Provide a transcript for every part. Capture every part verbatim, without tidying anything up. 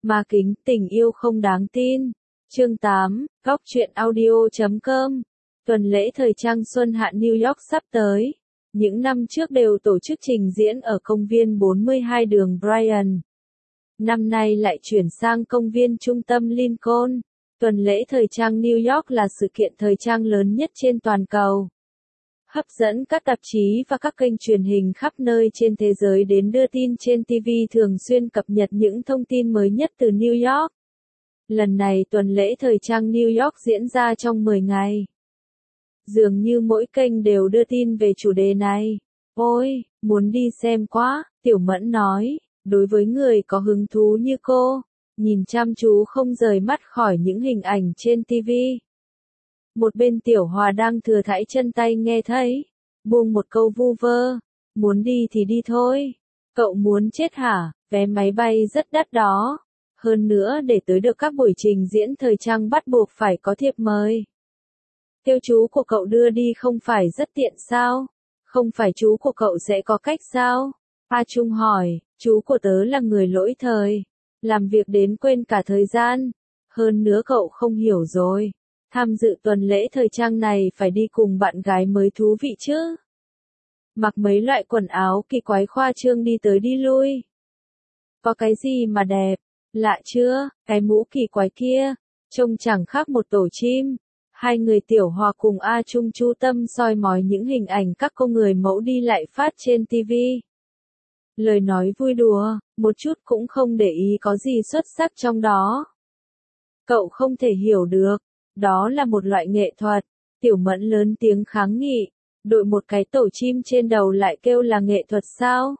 Ma kính tình yêu không đáng tin. Chương tám, góc truyện audio chấm com. Tuần lễ thời trang xuân hạ New York sắp tới. Những năm trước đều tổ chức trình diễn ở công viên bốn mươi hai đường Bryant. Năm nay lại chuyển sang công viên trung tâm Lincoln. Tuần lễ thời trang New York là sự kiện thời trang lớn nhất trên toàn cầu, hấp dẫn các tạp chí và các kênh truyền hình khắp nơi trên thế giới đến đưa tin trên ti vi thường xuyên cập nhật những thông tin mới nhất từ New York. Lần này tuần lễ thời trang New York diễn ra trong mười ngày. Dường như mỗi kênh đều đưa tin về chủ đề này. Ôi, muốn đi xem quá, Tiểu Mẫn nói, đối với người có hứng thú như cô, nhìn chăm chú không rời mắt khỏi những hình ảnh trên ti vi. Một bên Tiểu Hòa đang thừa thãi chân tay nghe thấy, buông một câu vu vơ, muốn đi thì đi thôi. Cậu muốn chết hả, vé máy bay rất đắt đó. Hơn nữa để tới được các buổi trình diễn thời trang bắt buộc phải có thiệp mời. Theo chú của cậu đưa đi không phải rất tiện sao? Không phải chú của cậu sẽ có cách sao? A Trung hỏi, chú của tớ là người lỗi thời, làm việc đến quên cả thời gian. Hơn nữa cậu không hiểu rồi. Tham dự tuần lễ thời trang này phải đi cùng bạn gái mới thú vị chứ. Mặc mấy loại quần áo kỳ quái khoa trương đi tới đi lui. Có cái gì mà đẹp, lạ chưa, cái mũ kỳ quái kia, trông chẳng khác một tổ chim. Hai người Tiểu Hòa cùng A Trung chú tâm soi mói những hình ảnh các cô người mẫu đi lại phát trên ti vi. Lời nói vui đùa, một chút cũng không để ý có gì xuất sắc trong đó. Cậu không thể hiểu được. Đó là một loại nghệ thuật. Tiểu Mẫn lớn tiếng kháng nghị. Đội một cái tổ chim trên đầu lại kêu là nghệ thuật sao?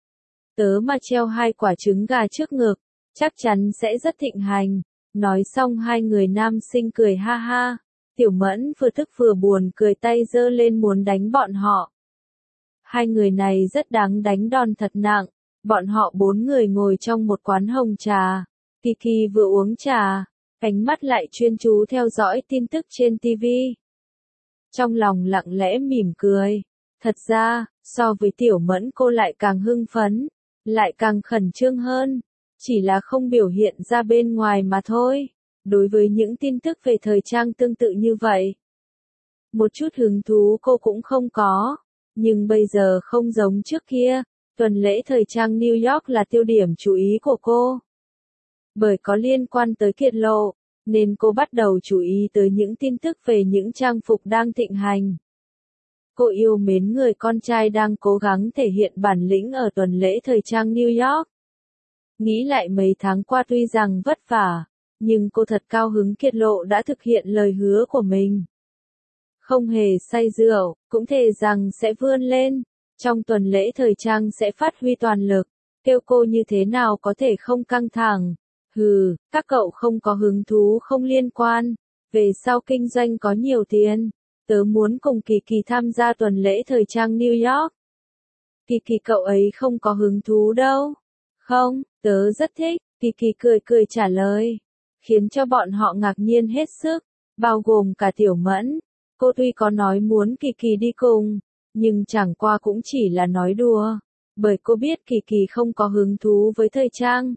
Tớ mà treo hai quả trứng gà trước ngực, chắc chắn sẽ rất thịnh hành. Nói xong hai người nam sinh cười ha ha. Tiểu Mẫn vừa tức vừa buồn cười tay giơ lên muốn đánh bọn họ. Hai người này rất đáng đánh đòn thật nặng. Bọn họ bốn người ngồi trong một quán hồng trà. Kiki vừa uống trà, ánh mắt lại chuyên chú theo dõi tin tức trên ti vi. Trong lòng lặng lẽ mỉm cười. Thật ra, so với Tiểu Mẫn cô lại càng hưng phấn, lại càng khẩn trương hơn. Chỉ là không biểu hiện ra bên ngoài mà thôi. Đối với những tin tức về thời trang tương tự như vậy, một chút hứng thú cô cũng không có. Nhưng bây giờ không giống trước kia, tuần lễ thời trang New York là tiêu điểm chú ý của cô. Bởi có liên quan tới Kiệt Lộ, nên cô bắt đầu chú ý tới những tin tức về những trang phục đang thịnh hành. Cô yêu mến người con trai đang cố gắng thể hiện bản lĩnh ở tuần lễ thời trang New York. Nghĩ lại mấy tháng qua tuy rằng vất vả, nhưng cô thật cao hứng Kiệt Lộ đã thực hiện lời hứa của mình. Không hề say rượu, cũng thề rằng sẽ vươn lên. Trong tuần lễ thời trang sẽ phát huy toàn lực. Kêu cô như thế nào có thể không căng thẳng. Hừ, các cậu không có hứng thú không liên quan. Về sau kinh doanh có nhiều tiền. Tớ muốn cùng Kỳ Kỳ tham gia tuần lễ thời trang New York. Kỳ Kỳ cậu ấy không có hứng thú đâu. Không, tớ rất thích. Kỳ Kỳ cười cười trả lời. Khiến cho bọn họ ngạc nhiên hết sức. Bao gồm cả Tiểu Mẫn. Cô tuy có nói muốn Kỳ Kỳ đi cùng, nhưng chẳng qua cũng chỉ là nói đùa. Bởi cô biết Kỳ Kỳ không có hứng thú với thời trang.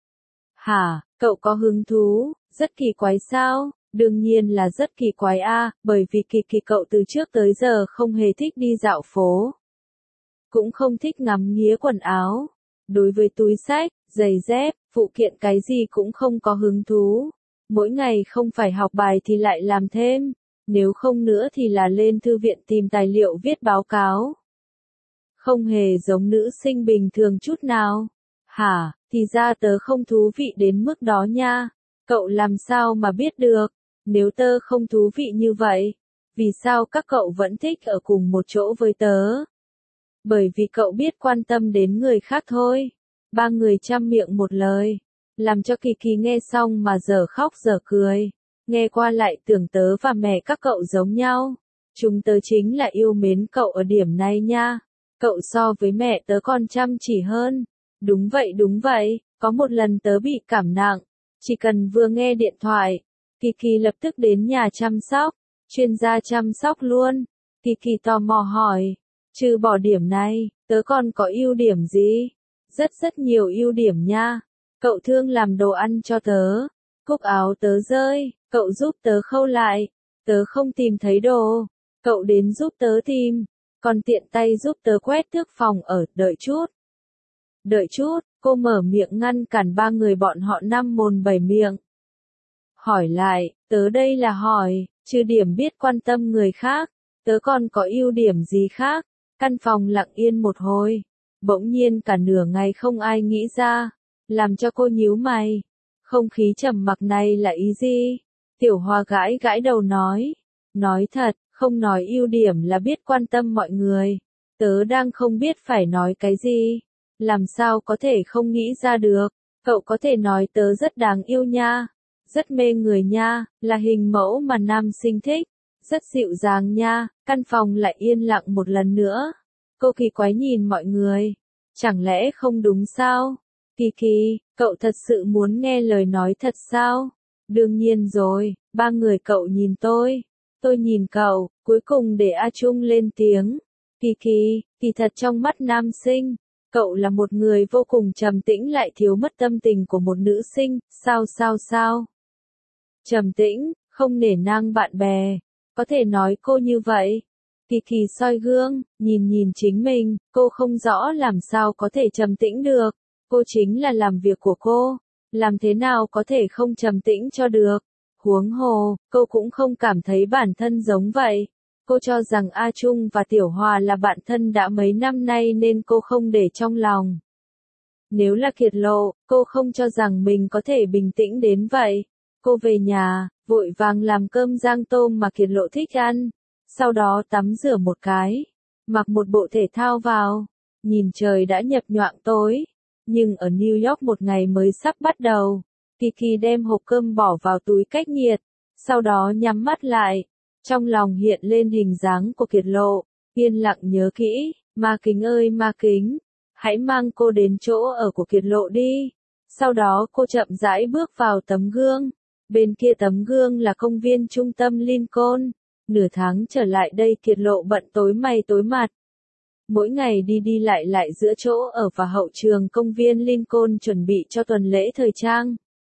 Hả, cậu có hứng thú, rất kỳ quái sao? Đương nhiên là rất kỳ quái a, bởi vì Kỳ Kỳ cậu từ trước tới giờ không hề thích đi dạo phố. Cũng không thích ngắm nghía quần áo. Đối với túi xách, giày dép, phụ kiện cái gì cũng không có hứng thú. Mỗi ngày không phải học bài thì lại làm thêm. Nếu không nữa thì là lên thư viện tìm tài liệu viết báo cáo. Không hề giống nữ sinh bình thường chút nào. Hả, thì ra tớ không thú vị đến mức đó nha. Cậu làm sao mà biết được? Nếu tớ không thú vị như vậy, vì sao các cậu vẫn thích ở cùng một chỗ với tớ? Bởi vì cậu biết quan tâm đến người khác thôi. Ba người chăm miệng một lời, làm cho Kỳ Kỳ nghe xong mà dở khóc dở cười. Nghe qua lại tưởng tớ và mẹ các cậu giống nhau. Chúng tớ chính là yêu mến cậu ở điểm này nha. Cậu so với mẹ tớ còn chăm chỉ hơn. Đúng vậy đúng vậy, có một lần tớ bị cảm nặng. Chỉ cần vừa nghe điện thoại, Kỳ Kỳ lập tức đến nhà chăm sóc. Chuyên gia chăm sóc luôn. Kỳ Kỳ tò mò hỏi. Trừ bỏ điểm này, tớ còn có ưu điểm gì? Rất rất nhiều ưu điểm nha. cậu thương làm đồ ăn cho tớ, cúc áo tớ rơi, cậu giúp tớ khâu lại, tớ không tìm thấy đồ, cậu đến giúp tớ tìm, còn tiện tay giúp tớ quét thước phòng ở, đợi chút. Đợi chút, cô mở miệng ngăn cản ba người bọn họ năm mồm bảy miệng. Hỏi lại, tớ đây là hỏi, trừ điểm biết quan tâm người khác, tớ còn có ưu điểm gì khác? Căn phòng lặng yên một hồi, bỗng nhiên cả nửa ngày không ai nghĩ ra, làm cho cô nhíu mày. Không khí trầm mặc này là ý gì? Tiểu Hoa gãi gãi đầu nói, nói thật, không nói ưu điểm là biết quan tâm mọi người. Tớ đang không biết phải nói cái gì, làm sao có thể không nghĩ ra được. Cậu có thể nói tớ rất đáng yêu nha, rất mê người nha, là hình mẫu mà nam sinh thích, rất dịu dàng nha. Căn phòng lại yên lặng một lần nữa. Cô kỳ quái nhìn mọi người, chẳng lẽ không đúng sao? Kỳ Kỳ, cậu thật sự muốn nghe lời nói thật sao? Đương nhiên rồi, ba người cậu nhìn tôi, tôi nhìn cậu, cuối cùng để A Trung lên tiếng. Kỳ Kỳ, kỳ thật trong mắt nam sinh, cậu là một người vô cùng trầm tĩnh lại thiếu mất tâm tình của một nữ sinh, sao sao sao? Trầm tĩnh, không nể nang bạn bè, có thể nói cô như vậy. Kỳ Kỳ soi gương, nhìn nhìn chính mình, cô không rõ làm sao có thể trầm tĩnh được. Cô chính là làm việc của cô, làm thế nào có thể không trầm tĩnh cho được. Huống hồ, cô cũng không cảm thấy bản thân giống vậy. Cô cho rằng A Trung và Tiểu Hòa là bạn thân đã mấy năm nay nên cô không để trong lòng. Nếu là Kiệt Lộ, cô không cho rằng mình có thể bình tĩnh đến vậy. Cô về nhà, vội vàng làm cơm rang tôm mà Kiệt Lộ thích ăn. Sau đó tắm rửa một cái, mặc một bộ thể thao vào, nhìn trời đã nhập nhoạng tối. Nhưng ở New York một ngày mới sắp bắt đầu, Kỳ Kỳ đem hộp cơm bỏ vào túi cách nhiệt, sau đó nhắm mắt lại, trong lòng hiện lên hình dáng của Kiệt Lộ, yên lặng nhớ kỹ, Ma Kính ơi Ma Kính, hãy mang cô đến chỗ ở của Kiệt Lộ đi. Sau đó cô chậm rãi bước vào tấm gương, bên kia tấm gương là công viên trung tâm Lincoln. Nửa tháng trở lại đây Kiệt Lộ bận tối mày tối mặt. Mỗi ngày đi đi lại lại giữa chỗ ở và hậu trường công viên Lincoln chuẩn bị cho tuần lễ thời trang.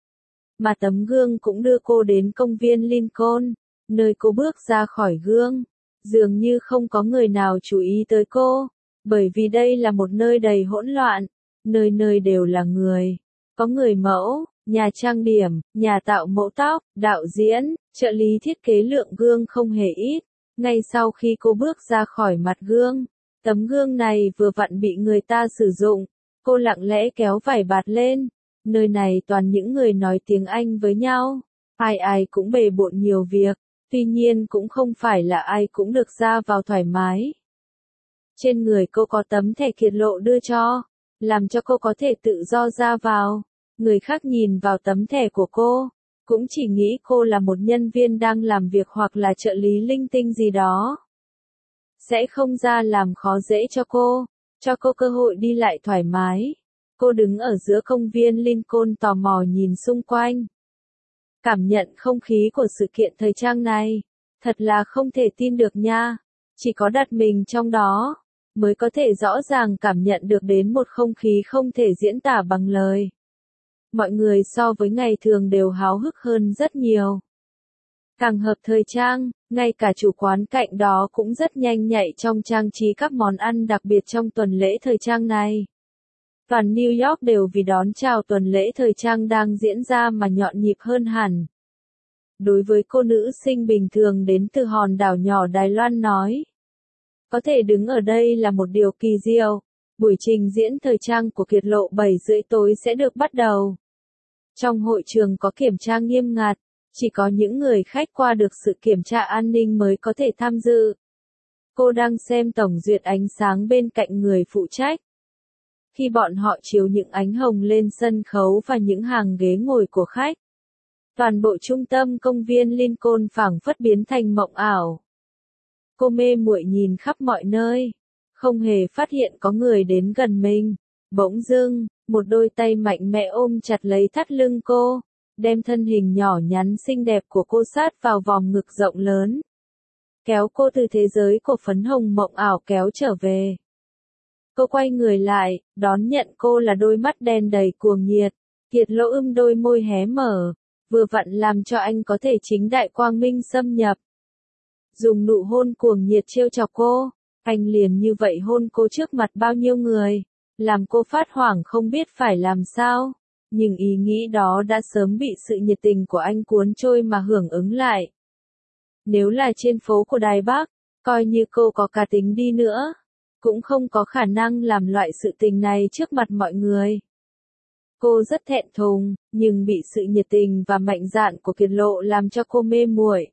Mà tấm gương cũng đưa cô đến công viên Lincoln, nơi cô bước ra khỏi gương. Dường như không có người nào chú ý tới cô, bởi vì đây là một nơi đầy hỗn loạn, nơi nơi đều là người. Có người mẫu, nhà trang điểm, nhà tạo mẫu tóc, đạo diễn, trợ lý thiết kế, lượng gương không hề ít. Ngay sau khi cô bước ra khỏi mặt gương, tấm gương này vừa vặn bị người ta sử dụng, cô lặng lẽ kéo vải bạt lên. Nơi này toàn những người nói tiếng Anh với nhau, ai ai cũng bề bộn nhiều việc, tuy nhiên cũng không phải là ai cũng được ra vào thoải mái. Trên người cô có tấm thẻ Kiệt Lộ đưa cho, làm cho cô có thể tự do ra vào. Người khác nhìn vào tấm thẻ của cô, cũng chỉ nghĩ cô là một nhân viên đang làm việc hoặc là trợ lý linh tinh gì đó. Sẽ không ra làm khó dễ cho cô, cho cô cơ hội đi lại thoải mái. Cô đứng ở giữa công viên Lincoln tò mò nhìn xung quanh. Cảm nhận không khí của sự kiện thời trang này. Thật là không thể tin được nha. Chỉ có đặt mình trong đó, mới có thể rõ ràng cảm nhận được đến một không khí không thể diễn tả bằng lời. Mọi người so với ngày thường đều háo hức hơn rất nhiều. Càng hợp thời trang, ngay cả chủ quán cạnh đó cũng rất nhanh nhạy trong trang trí các món ăn đặc biệt trong tuần lễ thời trang này. Toàn New York đều vì đón chào tuần lễ thời trang đang diễn ra mà nhộn nhịp hơn hẳn. Đối với cô nữ sinh bình thường đến từ hòn đảo nhỏ Đài Loan nói, có thể đứng ở đây là một điều kỳ diệu. Buổi trình diễn thời trang của Kiệt Lộ bảy rưỡi tối sẽ được bắt đầu. Trong hội trường có kiểm tra nghiêm ngặt, chỉ có những người khách qua được sự kiểm tra an ninh mới có thể tham dự. Cô đang xem tổng duyệt ánh sáng bên cạnh người phụ trách. Khi bọn họ chiếu những ánh hồng lên sân khấu và những hàng ghế ngồi của khách, toàn bộ trung tâm công viên Lincoln phảng phất biến thành mộng ảo. Cô mê muội nhìn khắp mọi nơi, không hề phát hiện có người đến gần mình. Bỗng dưng, một đôi tay mạnh mẽ ôm chặt lấy thắt lưng cô, đem thân hình nhỏ nhắn xinh đẹp của cô sát vào vòng ngực rộng lớn. Kéo cô từ thế giới của phấn hồng mộng ảo kéo trở về. Cô quay người lại, đón nhận cô là đôi mắt đen đầy cuồng nhiệt. Kiệt Lộ ưm đôi môi hé mở, vừa vặn làm cho anh có thể chính đại quang minh xâm nhập. Dùng nụ hôn cuồng nhiệt trêu chọc cô, anh liền như vậy hôn cô trước mặt bao nhiêu người, làm cô phát hoảng không biết phải làm sao, nhưng ý nghĩ đó đã sớm bị sự nhiệt tình của anh cuốn trôi mà hưởng ứng lại. Nếu là trên phố của Đài Bắc, coi như cô có cá tính đi nữa, cũng không có khả năng làm loại sự tình này trước mặt mọi người. Cô rất thẹn thùng, nhưng bị sự nhiệt tình và mạnh dạn của Kiệt Lộ làm cho cô mê muội.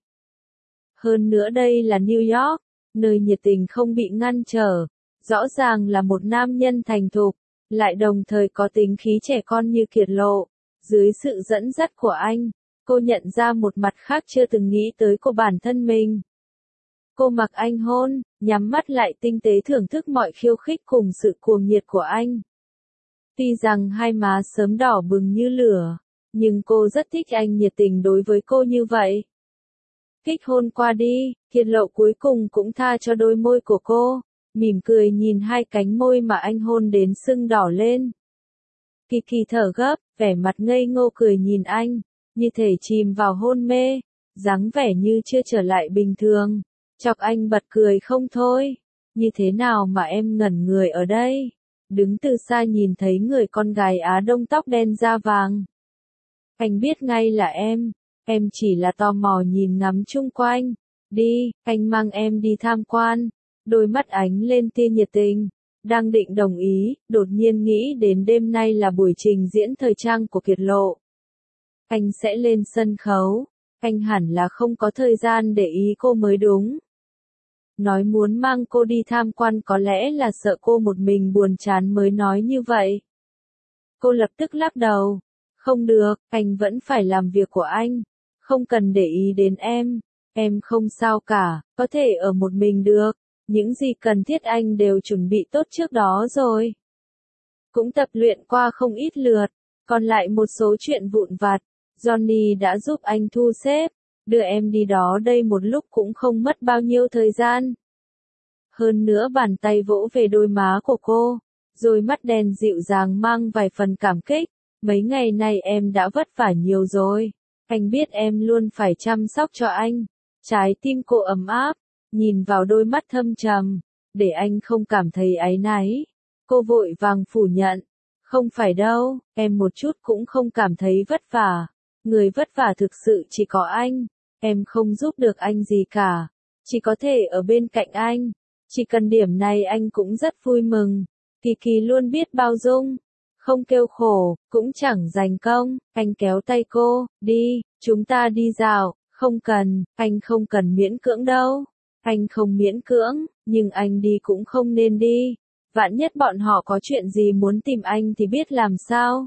Hơn nữa đây là New York, nơi nhiệt tình không bị ngăn trở, rõ ràng là một nam nhân thành thục, lại đồng thời có tính khí trẻ con như Kiệt Lộ. Dưới sự dẫn dắt của anh, cô nhận ra một mặt khác chưa từng nghĩ tới của bản thân mình. Cô mặc anh hôn, nhắm mắt lại tinh tế thưởng thức mọi khiêu khích cùng sự cuồng nhiệt của anh. Tuy rằng hai má sớm đỏ bừng như lửa, nhưng cô rất thích anh nhiệt tình đối với cô như vậy. Kích hôn qua đi, Kiệt Lộ cuối cùng cũng tha cho đôi môi của cô, mỉm cười nhìn hai cánh môi mà anh hôn đến sưng đỏ lên. Kỳ Kỳ thở gấp, vẻ mặt ngây ngô cười nhìn anh, như thể chìm vào hôn mê, dáng vẻ như chưa trở lại bình thường, chọc anh bật cười không thôi. Như thế nào mà em ngẩn người ở đây? Đứng từ xa nhìn thấy người con gái Á Đông tóc đen da vàng. Anh biết ngay là em, em chỉ là tò mò nhìn ngắm chung quanh. Đi, anh mang em đi tham quan. Đôi mắt ánh lên tia nhiệt tình. Đang định đồng ý, đột nhiên nghĩ đến đêm nay là buổi trình diễn thời trang của Kiệt Lộ. Anh sẽ lên sân khấu, anh hẳn là không có thời gian để ý cô mới đúng. Nói muốn mang cô đi tham quan có lẽ là sợ cô một mình buồn chán mới nói như vậy. Cô lập tức lắc đầu. Không được, anh vẫn phải làm việc của anh. Không cần để ý đến em. Em không sao cả, có thể ở một mình được. Những gì cần thiết anh đều chuẩn bị tốt trước đó rồi. Cũng tập luyện qua không ít lượt. Còn lại một số chuyện vụn vặt, Johnny đã giúp anh thu xếp. Đưa em đi đó đây một lúc cũng không mất bao nhiêu thời gian. Hơn nữa bàn tay vỗ về đôi má của cô, rồi mắt đen dịu dàng mang vài phần cảm kích. Mấy ngày nay em đã vất vả nhiều rồi. Anh biết em luôn phải chăm sóc cho anh. Trái tim cô ấm áp, nhìn vào đôi mắt thâm trầm, để anh không cảm thấy áy náy. Cô vội vàng phủ nhận. Không phải đâu, em một chút cũng không cảm thấy vất vả. Người vất vả thực sự chỉ có anh. Em không giúp được anh gì cả. Chỉ có thể ở bên cạnh anh. Chỉ cần điểm này anh cũng rất vui mừng. Kỳ Kỳ luôn biết bao dung. Không kêu khổ, cũng chẳng giành công. Anh kéo tay cô, đi, chúng ta đi dạo. Không cần, anh không cần miễn cưỡng đâu. Anh không miễn cưỡng, nhưng anh đi cũng không nên đi. Vạn nhất bọn họ có chuyện gì muốn tìm anh thì biết làm sao.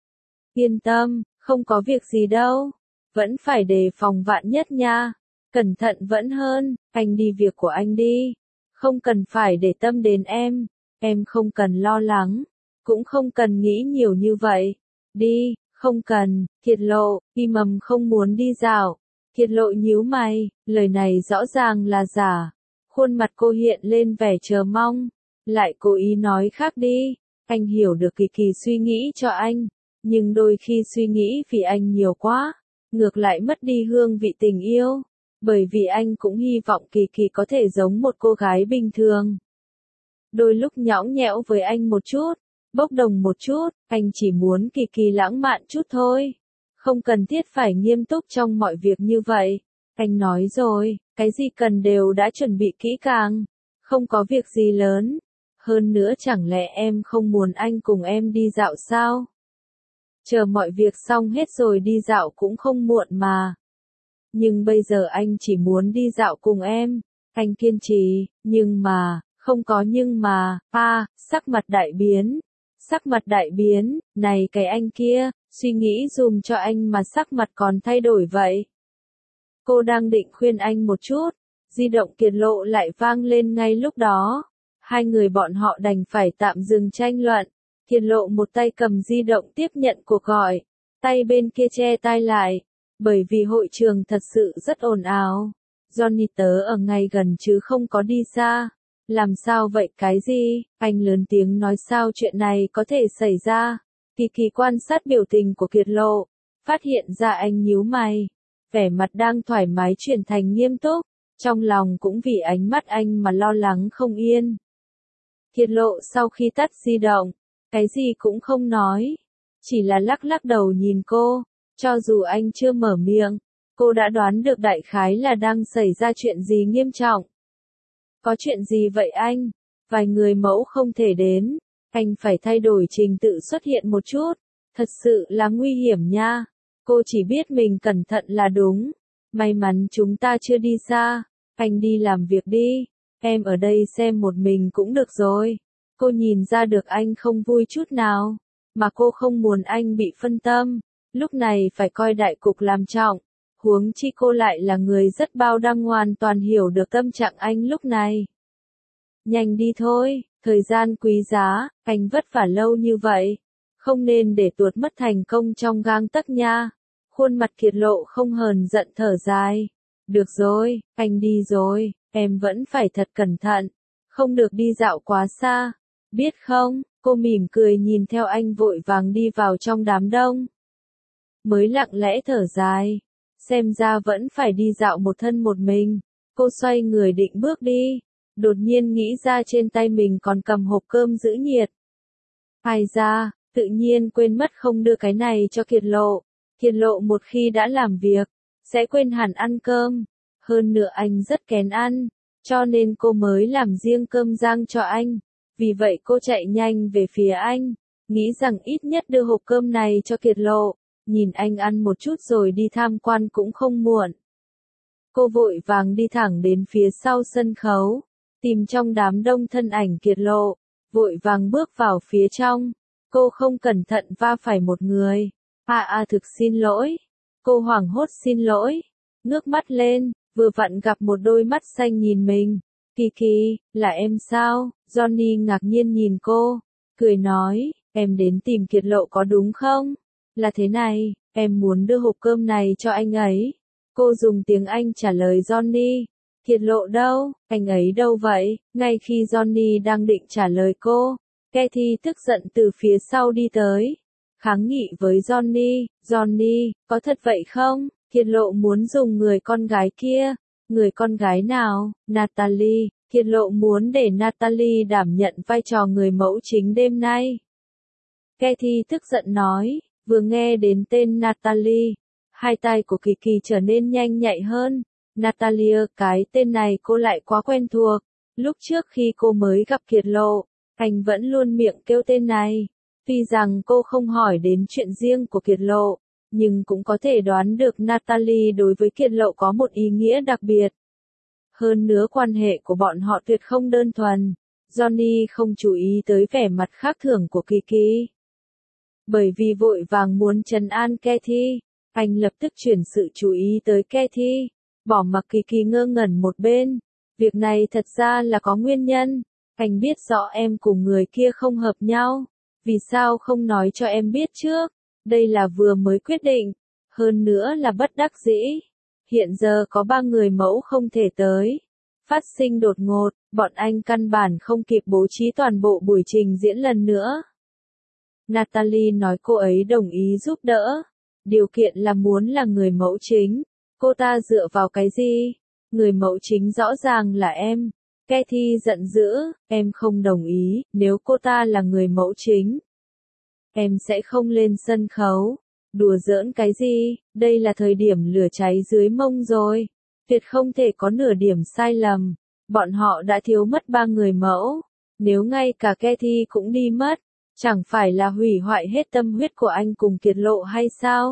Yên tâm, không có việc gì đâu. Vẫn phải đề phòng vạn nhất nha. Cẩn thận vẫn hơn, anh đi việc của anh đi. Không cần phải để tâm đến em. Em không cần lo lắng. Cũng không cần nghĩ nhiều như vậy. Đi, không cần. Kiệt Lộ, Y Mầm không muốn đi dạo. Kiệt Lộ nhíu mày, lời này rõ ràng là giả. Khuôn mặt cô hiện lên vẻ chờ mong. Lại cố ý nói khác đi. Anh hiểu được Kỳ Kỳ suy nghĩ cho anh. Nhưng đôi khi suy nghĩ vì anh nhiều quá. Ngược lại mất đi hương vị tình yêu. Bởi vì anh cũng hy vọng Kỳ Kỳ có thể giống một cô gái bình thường. Đôi lúc nhõng nhẽo với anh một chút. Bốc đồng một chút. Anh chỉ muốn Kỳ Kỳ lãng mạn chút thôi. Không cần thiết phải nghiêm túc trong mọi việc như vậy. Anh nói rồi, cái gì cần đều đã chuẩn bị kỹ càng. Không có việc gì lớn. Hơn nữa chẳng lẽ em không muốn anh cùng em đi dạo sao? Chờ mọi việc xong hết rồi đi dạo cũng không muộn mà. Nhưng bây giờ anh chỉ muốn đi dạo cùng em. Anh kiên trì, nhưng mà, không có nhưng mà, a, sắc mặt đại biến. Sắc mặt đại biến, này cái anh kia, suy nghĩ dùm cho anh mà sắc mặt còn thay đổi vậy. Cô đang định khuyên anh một chút, di động Kiệt Lộ lại vang lên ngay lúc đó. Hai người bọn họ đành phải tạm dừng tranh luận. Kiệt Lộ một tay cầm di động tiếp nhận cuộc gọi, tay bên kia che tai lại, bởi vì hội trường thật sự rất ồn ào. Johnny tớ ở ngay gần chứ không có đi xa. Làm sao vậy cái gì? Anh lớn tiếng nói sao chuyện này có thể xảy ra. Kỳ Kỳ quan sát biểu tình của Kiệt Lộ, phát hiện ra anh nhíu mày, vẻ mặt đang thoải mái chuyển thành nghiêm túc, trong lòng cũng vì ánh mắt anh mà lo lắng không yên. Kiệt Lộ sau khi tắt di động, cái gì cũng không nói, chỉ là lắc lắc đầu nhìn cô, cho dù anh chưa mở miệng, cô đã đoán được đại khái là đang xảy ra chuyện gì nghiêm trọng. Có chuyện gì vậy anh? Vài người mẫu không thể đến, anh phải thay đổi trình tự xuất hiện một chút, thật sự là nguy hiểm nha. Cô chỉ biết mình cẩn thận là đúng, may mắn chúng ta chưa đi xa, anh đi làm việc đi, em ở đây xem một mình cũng được rồi. Cô nhìn ra được anh không vui chút nào, mà cô không muốn anh bị phân tâm, lúc này phải coi đại cục làm trọng, huống chi cô lại là người rất bao đang hoàn toàn hiểu được tâm trạng anh lúc này. Nhanh đi thôi, thời gian quý giá, anh vất vả lâu như vậy, không nên để tuột mất thành công trong gang tấc nha. Khuôn mặt Kiệt Lộ không hờn giận thở dài. Được rồi, anh đi rồi, em vẫn phải thật cẩn thận, không được đi dạo quá xa, biết không? Cô mỉm cười nhìn theo anh vội vàng đi vào trong đám đông. Mới lặng lẽ thở dài, xem ra vẫn phải đi dạo một thân một mình. Cô xoay người định bước đi, đột nhiên nghĩ ra trên tay mình còn cầm hộp cơm giữ nhiệt. Ai ra, tự nhiên quên mất không đưa cái này cho Kiệt Lộ. Kiệt Lộ một khi đã làm việc, sẽ quên hẳn ăn cơm. Hơn nữa anh rất kén ăn, cho nên cô mới làm riêng cơm rang cho anh. Vì vậy cô chạy nhanh về phía anh, nghĩ rằng ít nhất đưa hộp cơm này cho Kiệt Lộ, nhìn anh ăn một chút rồi đi tham quan cũng không muộn. Cô vội vàng đi thẳng đến phía sau sân khấu, tìm trong đám đông thân ảnh Kiệt Lộ, vội vàng bước vào phía trong. Cô không cẩn thận va phải một người. À à thực xin lỗi. Cô hoảng hốt xin lỗi, ngước mắt lên, vừa vặn gặp một đôi mắt xanh nhìn mình. Kỳ Kỳ, là em sao? Johnny ngạc nhiên nhìn cô, cười nói, em đến tìm Kiệt Lộ có đúng không? Là thế này, em muốn đưa hộp cơm này cho anh ấy. Cô dùng tiếng Anh trả lời Johnny. Kiệt Lộ đâu? Anh ấy đâu vậy? Ngay khi Johnny đang định trả lời cô, Kathy tức giận từ phía sau đi tới, kháng nghị với Johnny. Johnny, có thật vậy không? Kiệt Lộ muốn dùng người con gái kia. Người con gái nào? Natalie. Kiệt Lộ muốn để Natalie đảm nhận vai trò người mẫu chính đêm nay. Kathy tức giận nói, vừa nghe đến tên Natalie, hai tay của Kỳ Kỳ trở nên nhanh nhạy hơn. Natalie, cái tên này cô lại quá quen thuộc. Lúc trước khi cô mới gặp Kiệt Lộ, anh vẫn luôn miệng kêu tên này. Tuy rằng cô không hỏi đến chuyện riêng của Kiệt Lộ, nhưng cũng có thể đoán được Natalie đối với Kiệt Lộ có một ý nghĩa đặc biệt. Hơn nữa quan hệ của bọn họ tuyệt không đơn thuần. Johnny không chú ý tới vẻ mặt khác thường của Kỳ Kỳ. Bởi vì vội vàng muốn trấn an Kathy, anh lập tức chuyển sự chú ý tới Kathy, bỏ mặc Kỳ Kỳ ngơ ngẩn một bên. Việc này thật ra là có nguyên nhân. Anh biết rõ em cùng người kia không hợp nhau. Vì sao không nói cho em biết trước? Đây là vừa mới quyết định. Hơn nữa là bất đắc dĩ. Hiện giờ có ba người mẫu không thể tới. Phát sinh đột ngột, bọn anh căn bản không kịp bố trí toàn bộ buổi trình diễn lần nữa. Natalie nói cô ấy đồng ý giúp đỡ. Điều kiện là muốn là người mẫu chính. Cô ta dựa vào cái gì? Người mẫu chính rõ ràng là em. Kathy giận dữ, em không đồng ý, nếu cô ta là người mẫu chính. Em sẽ không lên sân khấu. Đùa giỡn cái gì, đây là thời điểm lửa cháy dưới mông rồi. Tuyệt không thể có nửa điểm sai lầm. Bọn họ đã thiếu mất ba người mẫu. Nếu ngay cả Kathy cũng đi mất, chẳng phải là hủy hoại hết tâm huyết của anh cùng Kiệt Lộ hay sao?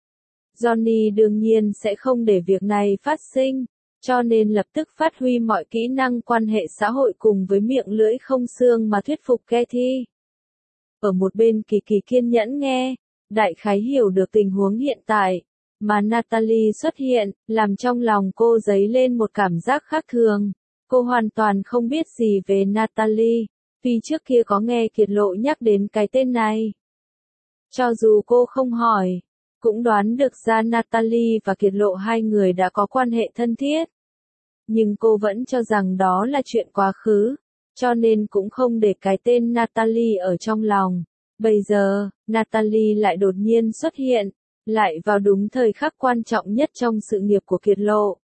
Johnny đương nhiên sẽ không để việc này phát sinh, cho nên lập tức phát huy mọi kỹ năng quan hệ xã hội cùng với miệng lưỡi không xương mà thuyết phục Kathy. Ở một bên Kỳ Kỳ kiên nhẫn nghe, đại khái hiểu được tình huống hiện tại, mà Natalie xuất hiện, làm trong lòng cô dấy lên một cảm giác khác thường. Cô hoàn toàn không biết gì về Natalie, tuy trước kia có nghe Kiệt Lộ nhắc đến cái tên này. Cho dù cô không hỏi, cũng đoán được ra Natalie và Kiệt Lộ hai người đã có quan hệ thân thiết. Nhưng cô vẫn cho rằng đó là chuyện quá khứ, cho nên cũng không để cái tên Natalie ở trong lòng. Bây giờ, Natalie lại đột nhiên xuất hiện, lại vào đúng thời khắc quan trọng nhất trong sự nghiệp của Kiệt Lộ.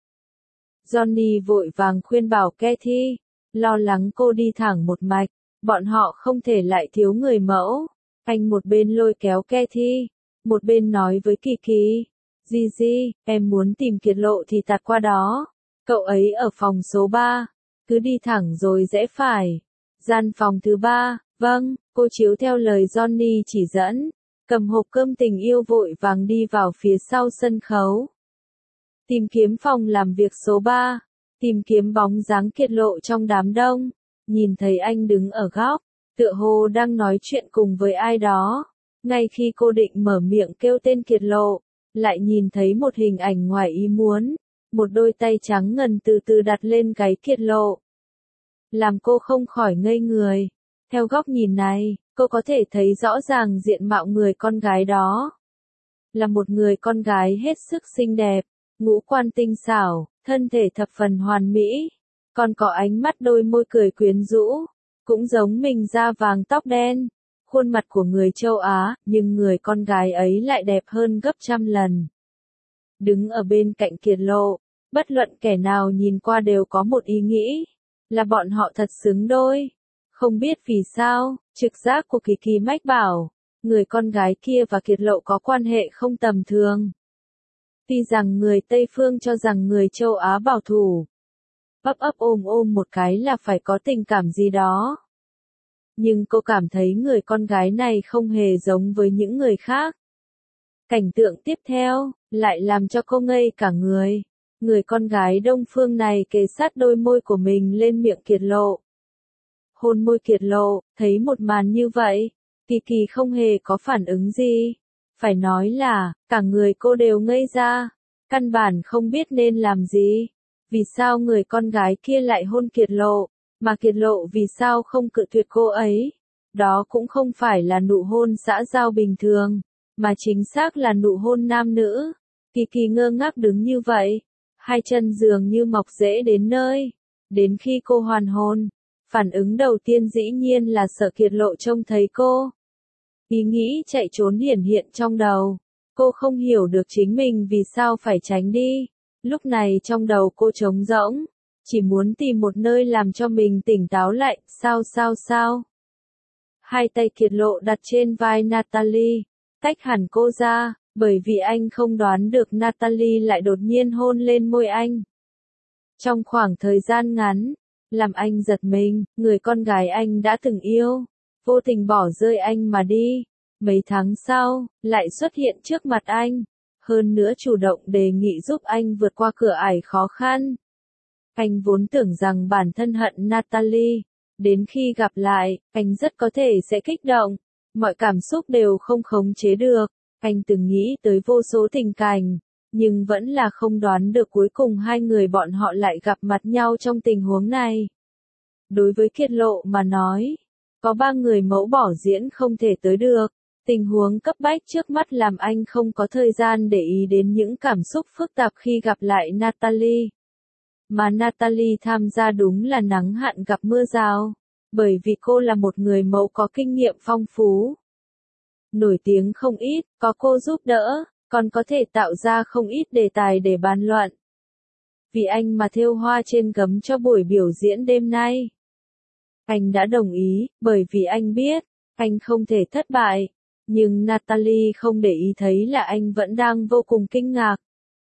Johnny vội vàng khuyên bảo Kathy, lo lắng cô đi thẳng một mạch, bọn họ không thể lại thiếu người mẫu. Anh một bên lôi kéo Kathy, một bên nói với Kỳ Kỳ, Gigi, em muốn tìm Kiệt Lộ thì tạt qua đó, cậu ấy ở phòng số ba, cứ đi thẳng rồi rẽ phải. Gian phòng thứ ba, vâng, cô chiếu theo lời Johnny chỉ dẫn, cầm hộp cơm tình yêu vội vàng đi vào phía sau sân khấu. Tìm kiếm phòng làm việc số ba, tìm kiếm bóng dáng Kiệt Lộ trong đám đông, nhìn thấy anh đứng ở góc, tựa hồ đang nói chuyện cùng với ai đó. Ngay khi cô định mở miệng kêu tên Kiệt Lộ, lại nhìn thấy một hình ảnh ngoài ý muốn, một đôi tay trắng ngần từ từ đặt lên gáy Kiệt Lộ. Làm cô không khỏi ngây người. Theo góc nhìn này, cô có thể thấy rõ ràng diện mạo người con gái đó. Là một người con gái hết sức xinh đẹp, ngũ quan tinh xảo, thân thể thập phần hoàn mỹ, còn có ánh mắt đôi môi cười quyến rũ, cũng giống mình da vàng tóc đen, khuôn mặt của người châu Á, nhưng người con gái ấy lại đẹp hơn gấp trăm lần. Đứng ở bên cạnh Kiệt Lộ, bất luận kẻ nào nhìn qua đều có một ý nghĩ, là bọn họ thật xứng đôi. Không biết vì sao, trực giác của Kỳ Kỳ mách bảo, người con gái kia và Kiệt Lộ có quan hệ không tầm thường. Tuy rằng người Tây Phương cho rằng người châu Á bảo thủ, ấp ấp ôm ôm một cái là phải có tình cảm gì đó. Nhưng cô cảm thấy người con gái này không hề giống với những người khác. Cảnh tượng tiếp theo, lại làm cho cô ngây cả người. Người con gái Đông Phương này kề sát đôi môi của mình lên miệng Kiệt Lộ. Hôn môi Kiệt Lộ, thấy một màn như vậy, Kỳ Kỳ không hề có phản ứng gì. Phải nói là, cả người cô đều ngây ra, căn bản không biết nên làm gì. Vì sao người con gái kia lại hôn Kiệt Lộ, mà Kiệt Lộ vì sao không cự tuyệt cô ấy? Đó cũng không phải là nụ hôn xã giao bình thường, mà chính xác là nụ hôn nam nữ. Kỳ Kỳ ngơ ngác đứng như vậy, hai chân dường như mọc rễ đến nơi. Đến khi cô hoàn hồn, phản ứng đầu tiên dĩ nhiên là sợ Kiệt Lộ trông thấy cô. Ý nghĩ chạy trốn hiển hiện trong đầu. Cô không hiểu được chính mình vì sao phải tránh đi. Lúc này trong đầu cô trống rỗng, chỉ muốn tìm một nơi làm cho mình tỉnh táo lại, sao sao sao. Hai tay Kiệt Lộ đặt trên vai Natalie, tách hẳn cô ra, bởi vì anh không đoán được Natalie lại đột nhiên hôn lên môi anh. Trong khoảng thời gian ngắn, làm anh giật mình, người con gái anh đã từng yêu, vô tình bỏ rơi anh mà đi. Mấy tháng sau, lại xuất hiện trước mặt anh, hơn nữa chủ động đề nghị giúp anh vượt qua cửa ải khó khăn. Anh vốn tưởng rằng bản thân hận Natalie, đến khi gặp lại, anh rất có thể sẽ kích động, mọi cảm xúc đều không khống chế được. Anh từng nghĩ tới vô số tình cảnh, nhưng vẫn là không đoán được cuối cùng hai người bọn họ lại gặp mặt nhau trong tình huống này. Đối với Kiệt Lộ mà nói, có ba người mẫu bỏ diễn không thể tới được. Tình huống cấp bách trước mắt làm anh không có thời gian để ý đến những cảm xúc phức tạp khi gặp lại Natalie. Mà Natalie tham gia đúng là nắng hạn gặp mưa rào, bởi vì cô là một người mẫu có kinh nghiệm phong phú. Nổi tiếng không ít, có cô giúp đỡ, còn có thể tạo ra không ít đề tài để bàn luận. Vì anh mà thêu hoa trên gấm cho buổi biểu diễn đêm nay. Anh đã đồng ý, bởi vì anh biết, anh không thể thất bại. Nhưng Natalie không để ý thấy là anh vẫn đang vô cùng kinh ngạc.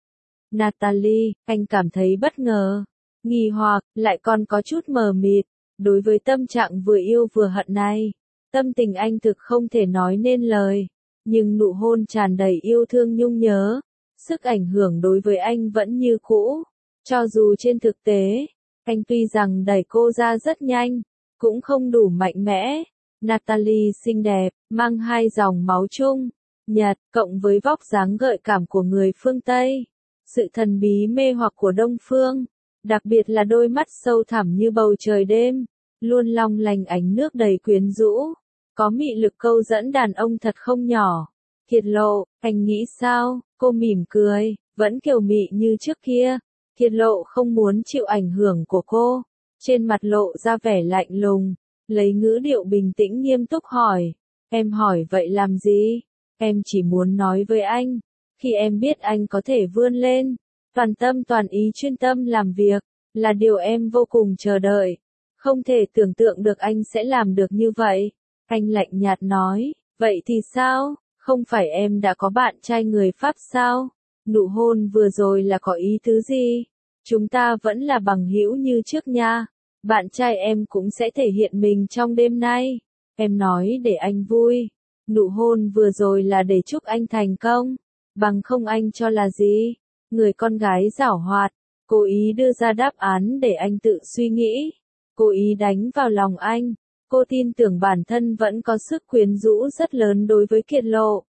Natalie, anh cảm thấy bất ngờ, nghi hoặc, lại còn có chút mờ mịt. Đối với tâm trạng vừa yêu vừa hận này, tâm tình anh thực không thể nói nên lời. Nhưng nụ hôn tràn đầy yêu thương nhung nhớ, sức ảnh hưởng đối với anh vẫn như cũ. Cho dù trên thực tế, anh tuy rằng đẩy cô ra rất nhanh, cũng không đủ mạnh mẽ. Natalie xinh đẹp, mang hai dòng máu chung, Nhật, cộng với vóc dáng gợi cảm của người phương Tây. Sự thần bí mê hoặc của Đông Phương, đặc biệt là đôi mắt sâu thẳm như bầu trời đêm, luôn long lanh ánh nước đầy quyến rũ, có mị lực câu dẫn đàn ông thật không nhỏ. Kiệt Lộ, anh nghĩ sao? Cô mỉm cười, vẫn kiều mị như trước kia. Kiệt Lộ không muốn chịu ảnh hưởng của cô, trên mặt lộ ra vẻ lạnh lùng, lấy ngữ điệu bình tĩnh nghiêm túc hỏi, Em hỏi vậy làm gì? Em chỉ muốn nói với anh, khi em biết anh có thể vươn lên, toàn tâm toàn ý chuyên tâm làm việc, là điều em vô cùng chờ đợi. Không thể tưởng tượng được anh sẽ làm được như vậy. Anh lạnh nhạt nói, vậy thì sao? Không phải em đã có bạn trai người Pháp sao? Nụ hôn vừa rồi là có ý tứ gì? Chúng ta vẫn là bằng hữu như trước nha. Bạn trai em cũng sẽ thể hiện mình trong đêm nay. Em nói để anh vui. Nụ hôn vừa rồi là để chúc anh thành công. Bằng không anh cho là gì? Người con gái giảo hoạt, cố ý đưa ra đáp án để anh tự suy nghĩ. Cố ý đánh vào lòng anh. Cô tin tưởng bản thân vẫn có sức quyến rũ rất lớn đối với Kiệt Lộ.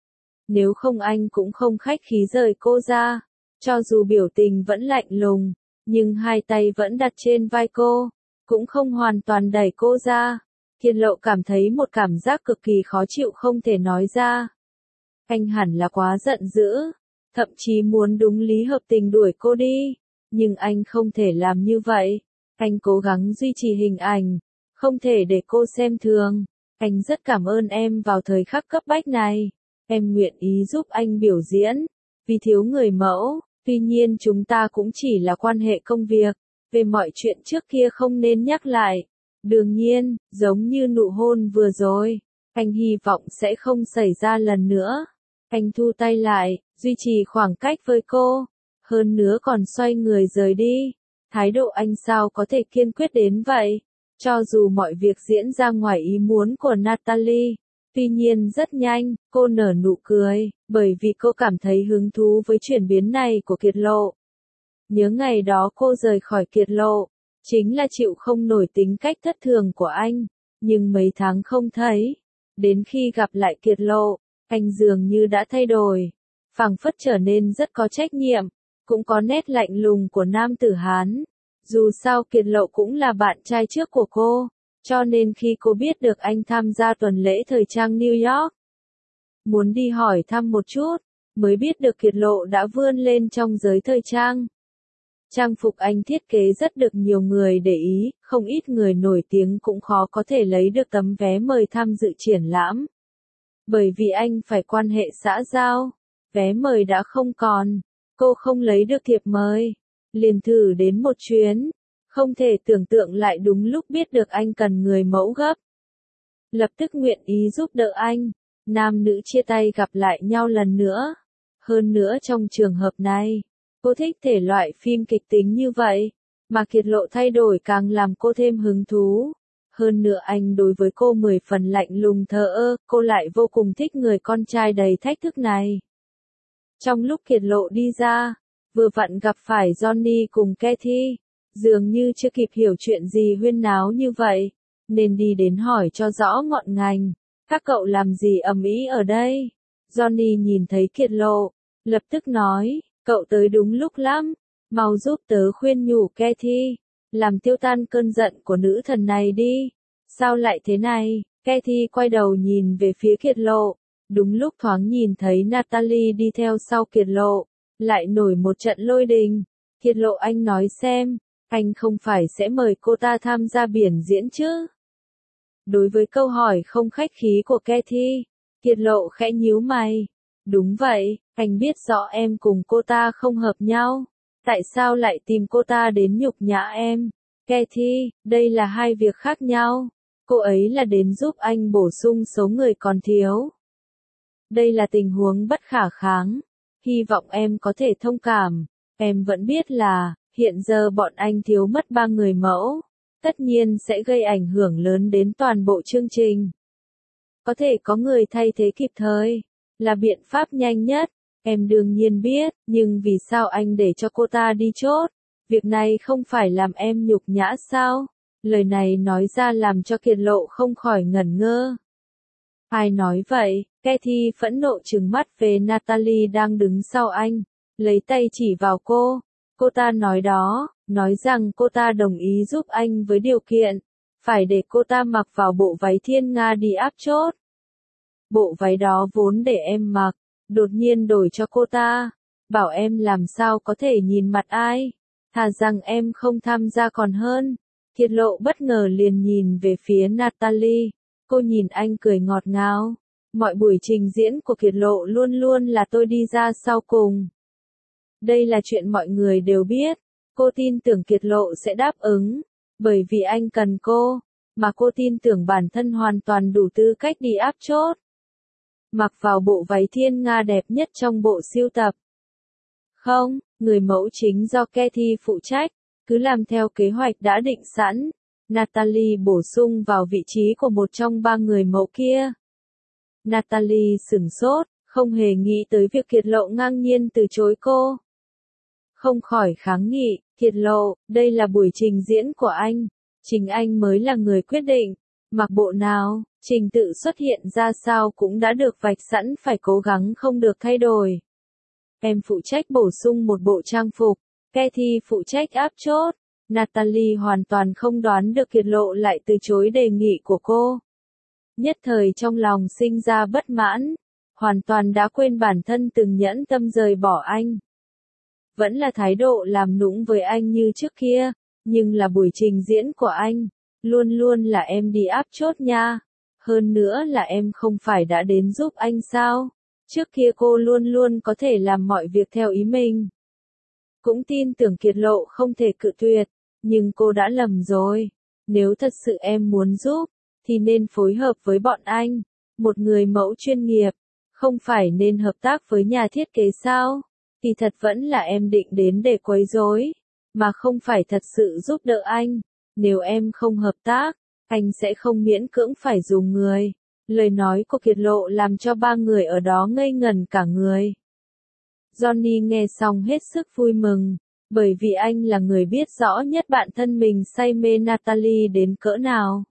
Nếu không anh cũng không khách khí rời cô ra. Cho dù biểu tình vẫn lạnh lùng, nhưng hai tay vẫn đặt trên vai cô, cũng không hoàn toàn đẩy cô ra. Kiệt Lộ cảm thấy một cảm giác cực kỳ khó chịu không thể nói ra. Anh hẳn là quá giận dữ, thậm chí muốn đúng lý hợp tình đuổi cô đi, nhưng anh không thể làm như vậy. Anh cố gắng duy trì hình ảnh, không thể để cô xem thường. Anh rất cảm ơn em vào thời khắc cấp bách này. Em nguyện ý giúp anh biểu diễn, vì thiếu người mẫu. Tuy nhiên chúng ta cũng chỉ là quan hệ công việc, về mọi chuyện trước kia không nên nhắc lại. Đương nhiên, giống như nụ hôn vừa rồi, anh hy vọng sẽ không xảy ra lần nữa. Anh thu tay lại, duy trì khoảng cách với cô, hơn nữa còn xoay người rời đi. Thái độ anh sao có thể kiên quyết đến vậy? Cho dù mọi việc diễn ra ngoài ý muốn của Natalie. Tuy nhiên rất nhanh, cô nở nụ cười, bởi vì cô cảm thấy hứng thú với chuyển biến này của Kiệt Lộ. Nhớ ngày đó cô rời khỏi Kiệt Lộ, chính là chịu không nổi tính cách thất thường của anh, nhưng mấy tháng không thấy. Đến khi gặp lại Kiệt Lộ, anh dường như đã thay đổi, phảng phất trở nên rất có trách nhiệm, cũng có nét lạnh lùng của nam tử Hán. Dù sao Kiệt Lộ cũng là bạn trai trước của cô. Cho nên khi cô biết được anh tham gia tuần lễ thời trang New York, muốn đi hỏi thăm một chút, mới biết được Kiệt Lộ đã vươn lên trong giới thời trang. Trang phục anh thiết kế rất được nhiều người để ý, không ít người nổi tiếng cũng khó có thể lấy được tấm vé mời tham dự triển lãm. Bởi vì anh phải quan hệ xã giao, vé mời đã không còn, cô không lấy được thiệp mời, liền thử đến một chuyến. Không thể tưởng tượng lại đúng lúc biết được anh cần người mẫu gấp. Lập tức nguyện ý giúp đỡ anh. Nam nữ chia tay gặp lại nhau lần nữa. Hơn nữa trong trường hợp này, cô thích thể loại phim kịch tính như vậy. Mà Kiệt Lộ thay đổi càng làm cô thêm hứng thú. Hơn nữa anh đối với cô mười phần lạnh lùng thờ ơ, cô lại vô cùng thích người con trai đầy thách thức này. Trong lúc Kiệt Lộ đi ra, vừa vặn gặp phải Johnny cùng Kathy. Dường như chưa kịp hiểu chuyện gì huyên náo như vậy, nên đi đến hỏi cho rõ ngọn ngành. Các cậu làm gì ầm ĩ ở đây? Johnny nhìn thấy Kiệt Lộ, lập tức nói, cậu tới đúng lúc lắm, mau giúp tớ khuyên nhủ Kathy, làm tiêu tan cơn giận của nữ thần này đi. Sao lại thế này? Kathy quay đầu nhìn về phía Kiệt Lộ, đúng lúc thoáng nhìn thấy Natalie đi theo sau Kiệt Lộ, lại nổi một trận lôi đình. Kiệt Lộ anh nói xem. Anh không phải sẽ mời cô ta tham gia biển diễn chứ? Đối với câu hỏi không khách khí của Kathy, Kiệt Lộ khẽ nhíu mày. Đúng vậy, anh biết rõ em cùng cô ta không hợp nhau. Tại sao lại tìm cô ta đến nhục nhã em? Kathy, đây là hai việc khác nhau. Cô ấy là đến giúp anh bổ sung số người còn thiếu. Đây là tình huống bất khả kháng. Hy vọng em có thể thông cảm. Em vẫn biết là hiện giờ bọn anh thiếu mất ba người mẫu, tất nhiên sẽ gây ảnh hưởng lớn đến toàn bộ chương trình. Có thể có người thay thế kịp thời, là biện pháp nhanh nhất, em đương nhiên biết, nhưng vì sao anh để cho cô ta đi chốt? Việc này không phải làm em nhục nhã sao? Lời này nói ra làm cho Kiệt Lộ không khỏi ngẩn ngơ. Ai nói vậy? Kathy phẫn nộ trừng mắt về Natalie đang đứng sau anh, lấy tay chỉ vào cô. Cô ta nói đó, nói rằng cô ta đồng ý giúp anh với điều kiện, phải để cô ta mặc vào bộ váy thiên nga đi áp chốt. Bộ váy đó vốn để em mặc, đột nhiên đổi cho cô ta, bảo em làm sao có thể nhìn mặt ai, thà rằng em không tham gia còn hơn. Kiệt Lộ bất ngờ liền nhìn về phía Natalie, Cô nhìn anh cười ngọt ngào. Mọi buổi trình diễn của Kiệt Lộ luôn luôn là tôi đi ra sau cùng. Đây là chuyện mọi người đều biết. Cô tin tưởng Kiệt Lộ sẽ đáp ứng. Bởi vì anh cần cô. Mà cô tin tưởng bản thân hoàn toàn đủ tư cách đi áp chốt. Mặc vào bộ váy thiên nga đẹp nhất trong bộ sưu tập. Không, người mẫu chính do Kathy phụ trách. Cứ làm theo kế hoạch đã định sẵn. Natalie bổ sung vào vị trí của một trong ba người mẫu kia. Natalie sửng sốt, không hề nghĩ tới việc Kiệt Lộ ngang nhiên từ chối cô. Không khỏi kháng nghị, Kiệt Lộ, đây là buổi trình diễn của anh. Chính anh mới là người quyết định. Mặc bộ nào, trình tự xuất hiện ra sao cũng đã được vạch sẵn, phải cố gắng không được thay đổi. Em phụ trách bổ sung một bộ trang phục. Kathy phụ trách áp chốt. Natalie hoàn toàn không đoán được Kiệt Lộ lại từ chối đề nghị của cô. Nhất thời trong lòng sinh ra bất mãn. Hoàn toàn đã quên bản thân từng nhẫn tâm rời bỏ anh. Vẫn là thái độ làm nũng với anh như trước kia. Nhưng là buổi trình diễn của anh. Luôn luôn là em đi áp chốt nha. Hơn nữa là em không phải đã đến giúp anh sao? Trước kia cô luôn luôn có thể làm mọi việc theo ý mình. Cũng tin tưởng Kiệt Lộ không thể cự tuyệt. Nhưng cô đã lầm rồi. Nếu thật sự em muốn giúp, thì nên phối hợp với bọn anh. Một người mẫu chuyên nghiệp. Không phải nên hợp tác với nhà thiết kế sao? Thì thật vẫn là em định đến để quấy rối. Mà không phải thật sự giúp đỡ anh. Nếu em không hợp tác, anh sẽ không miễn cưỡng phải dùng người. Lời nói của Kiệt Lộ làm cho ba người ở đó ngây ngẩn cả người. Johnny nghe xong hết sức vui mừng. Bởi vì anh là người biết rõ nhất bản thân mình say mê Natalie đến cỡ nào.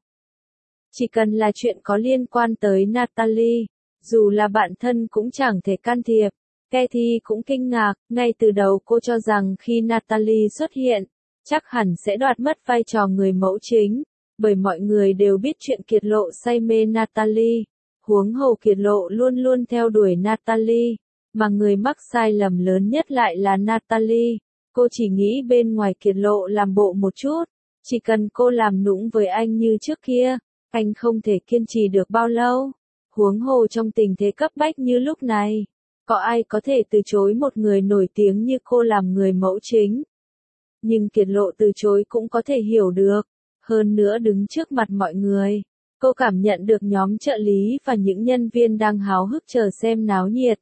Chỉ cần là chuyện có liên quan tới Natalie, dù là bạn thân cũng chẳng thể can thiệp. Kathy cũng kinh ngạc, ngay từ đầu cô cho rằng khi Natalie xuất hiện, chắc hẳn sẽ đoạt mất vai trò người mẫu chính, bởi mọi người đều biết chuyện Kiệt Lộ say mê Natalie. Huống hồ Kiệt Lộ luôn luôn theo đuổi Natalie, mà người mắc sai lầm lớn nhất lại là Natalie. Cô chỉ nghĩ bên ngoài Kiệt Lộ làm bộ một chút, chỉ cần cô làm nũng với anh như trước kia, anh không thể kiên trì được bao lâu. Huống hồ trong tình thế cấp bách như lúc này, có ai có thể từ chối một người nổi tiếng như cô làm người mẫu chính. Nhưng Kiệt Lộ từ chối cũng có thể hiểu được. Hơn nữa đứng trước mặt mọi người, cô cảm nhận được nhóm trợ lý và những nhân viên đang háo hức chờ xem náo nhiệt.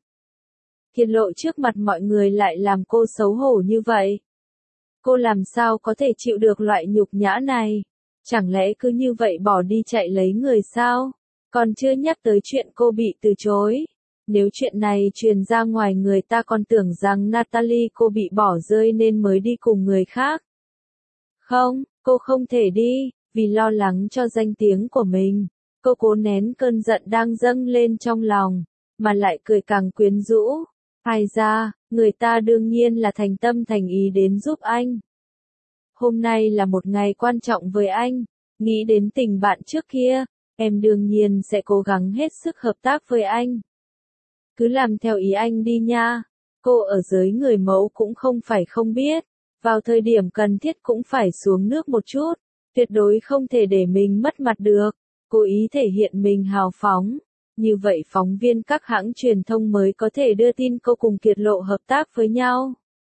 Kiệt Lộ trước mặt mọi người lại làm cô xấu hổ như vậy. Cô làm sao có thể chịu được loại nhục nhã này? Chẳng lẽ cứ như vậy bỏ đi chạy lấy người sao? Còn chưa nhắc tới chuyện cô bị từ chối. Nếu chuyện này truyền ra ngoài, người ta còn tưởng rằng Natalie cô bị bỏ rơi nên mới đi cùng người khác. Không, cô không thể đi, vì lo lắng cho danh tiếng của mình. Cô cố nén cơn giận đang dâng lên trong lòng, mà lại cười càng quyến rũ. Ai ra, người ta đương nhiên là thành tâm thành ý đến giúp anh. Hôm nay là một ngày quan trọng với anh, nghĩ đến tình bạn trước kia, em đương nhiên sẽ cố gắng hết sức hợp tác với anh. Cứ làm theo ý anh đi nha. Cô ở giới người mẫu cũng không phải không biết, vào thời điểm cần thiết cũng phải xuống nước một chút, tuyệt đối không thể để mình mất mặt được. Cố ý thể hiện mình hào phóng. Như vậy phóng viên các hãng truyền thông mới có thể đưa tin cô cùng Kiệt Lộ hợp tác với nhau.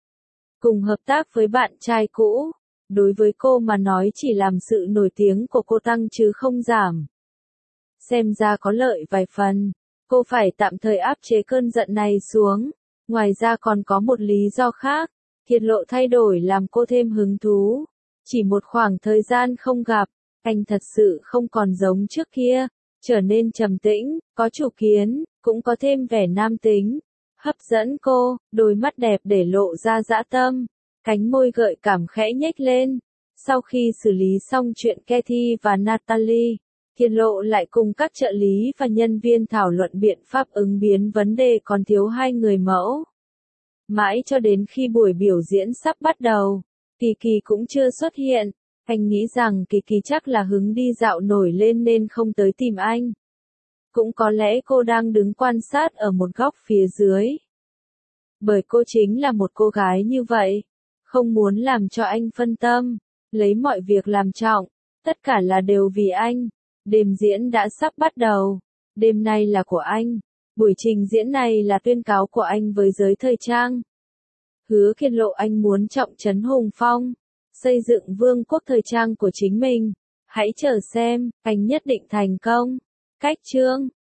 Cùng hợp tác với bạn trai cũ, đối với cô mà nói chỉ làm sự nổi tiếng của cô tăng chứ không giảm. Xem ra có lợi vài phần, cô phải tạm thời áp chế cơn giận này xuống. Ngoài ra còn có một lý do khác, Kiệt Lộ thay đổi làm cô thêm hứng thú. Chỉ một khoảng thời gian không gặp, anh thật sự không còn giống trước kia. Trở nên trầm tĩnh, có chủ kiến, cũng có thêm vẻ nam tính. Hấp dẫn cô, đôi mắt đẹp để lộ ra dã tâm. Cánh môi gợi cảm khẽ nhếch lên. Sau khi xử lý xong chuyện Kathy và Natalie, Kiệt Lộ lại cùng các trợ lý và nhân viên thảo luận biện pháp ứng biến vấn đề còn thiếu hai người mẫu. Mãi cho đến khi buổi biểu diễn sắp bắt đầu, Kỳ Kỳ cũng chưa xuất hiện. Anh nghĩ rằng Kỳ Kỳ chắc là hứng đi dạo nổi lên nên không tới tìm anh. Cũng có lẽ cô đang đứng quan sát ở một góc phía dưới. Bởi cô chính là một cô gái như vậy, không muốn làm cho anh phân tâm, lấy mọi việc làm trọng, tất cả là đều vì anh. Đêm diễn đã sắp bắt đầu. Đêm nay là của anh. Buổi trình diễn này là tuyên cáo của anh với giới thời trang. Hứa Kiệt lộ anh muốn trọng trấn hùng phong, xây dựng vương quốc thời trang của chính mình. Hãy chờ xem, anh nhất định thành công. Cách chương